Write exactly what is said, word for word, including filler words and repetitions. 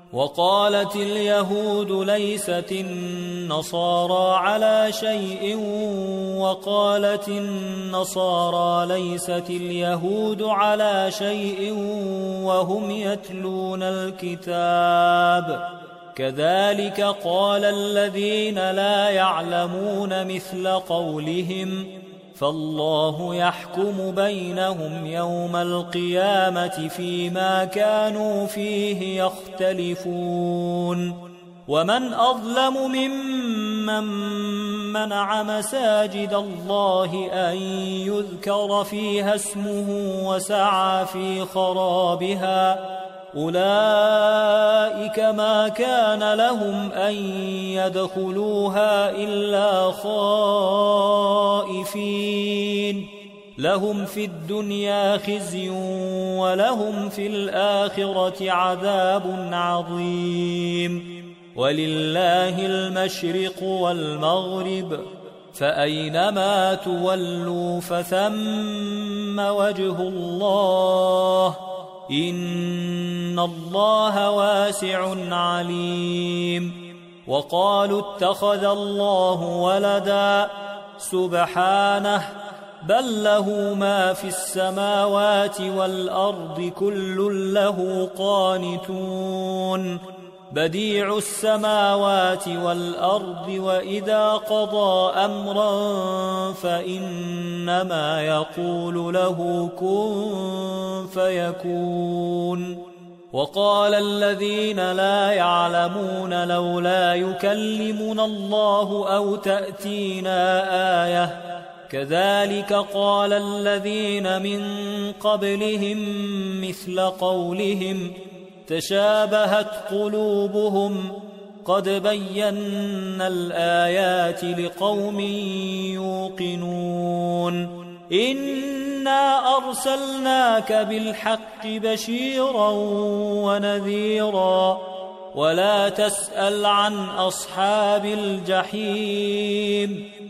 وقالت اليهود ليست النصارى على شيء وقالت النصارى ليست اليهود على شيء وهم يتلون الكتاب كذلك قال الذين لا يعلمون مثل قولهم فالله يحكم بينهم يوم القيامة فيما كانوا فيه يختلفون ومن أظلم ممن منع مساجد الله أن يذكر فيها اسمه وسعى في خرابها أولئك ما كان لهم أن يدخلوها إلا خائفين لهم في الدنيا خزي ولهم في الآخرة عذاب عظيم ولله المشرق والمغرب فأينما تولوا فثم وجه الله إن الله واسع عليم وقالوا اتخذ الله ولدا سبحانه بل له ما في السماوات والأرض كل له قانتون بديع السماوات والأرض وإذا قضى أمرا فإنما يقول له كن فيكون وقال الذين لا يعلمون لولا يكلمنا الله أو تأتينا آية كذلك قال الذين من قبلهم مثل قولهم تشابهت قلوبهم قد بينا الآيات لقوم يوقنون إنا أرسلناك بالحق بشيرا ونذيرا ولا تسأل عن أصحاب الجحيم